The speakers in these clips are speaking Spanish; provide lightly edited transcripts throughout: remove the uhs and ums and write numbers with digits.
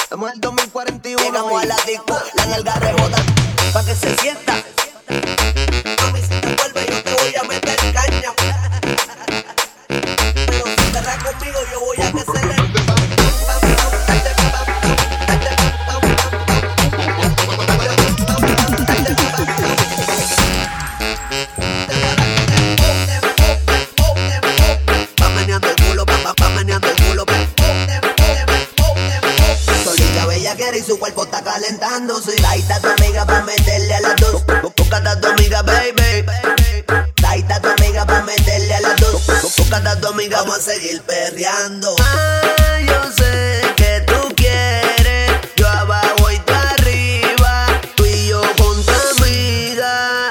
Estamos en el 2041. Llegamos a la disco, la nalga rebota, pa' que se sienta. Mami, si te vuelve yo te voy a meter caña. Pero si te das conmigo yo voy a que se le... Va meneando el culo, va meneando el culo. Solita bellaquera y su cuerpo está calentándose. Ahí está tu amiga pa' meterle a las dos. Búscate a tu amiga, baby. Ahí está tu amiga pa' meterle a las dos. Búscate a tu amiga, vamos a seguir perreando. Ah, yo sé que tú quieres, yo abajo y tú arriba, tú y yo con tu amiga.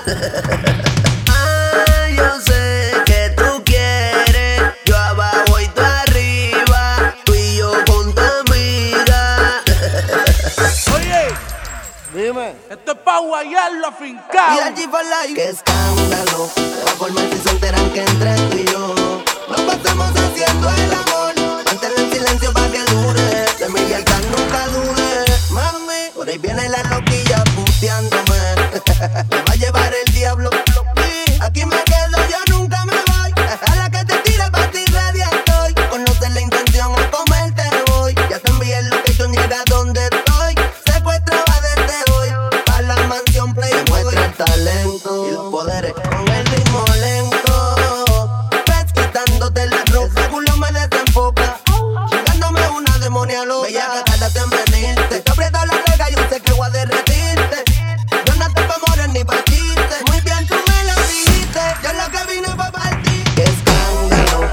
Ah, yo sé que tú quieres, yo abajo y tú arriba, tú y yo con tu amiga. Oye, Dime. esto es pa' guayarlo afincado. Y allí for life. Qué escándalo. Se va a formar si se enteran que entre tú y yo nos pasamos haciendo el amor. Mantén el silencio pa' que dure. De mi lealtad nunca dude. Mami, por ahí viene la loquilla puteándome. Me va a llevar el diablo. Sí, aquí me quedo, yo nunca me voy. A la que te tire pa' ti ready estoy. Conoces la intención, a comerte voy. Ya te envié el location, llega donde estoy. Secuestraba desde hoy. A la mansión play. Demuestra el talento y los poderes con el ritmo lento. Ves quitándote la ropa, el culo me desenfoca. Chingándome una demonia loca. Bella que tardaste en venirte. Te aprieto la rega, yo sé que voy a derretirte. Yo no te pa' morir ni pa' chiste. Muy bien tú me lo dijiste. Yo lo que vine fue partir. Qué escándalo.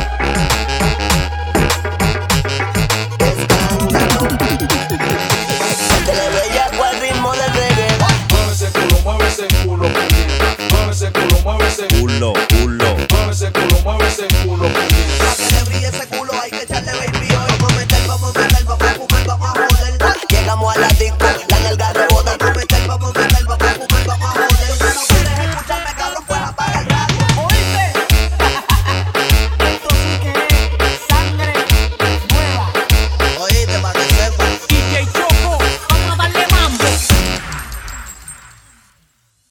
Qué escándalo. Métele bellaco al ritmo del reggae. Mueve ese culo, mueve ese culo. Mueve ese culo, mueve ese culo. Culo, culo.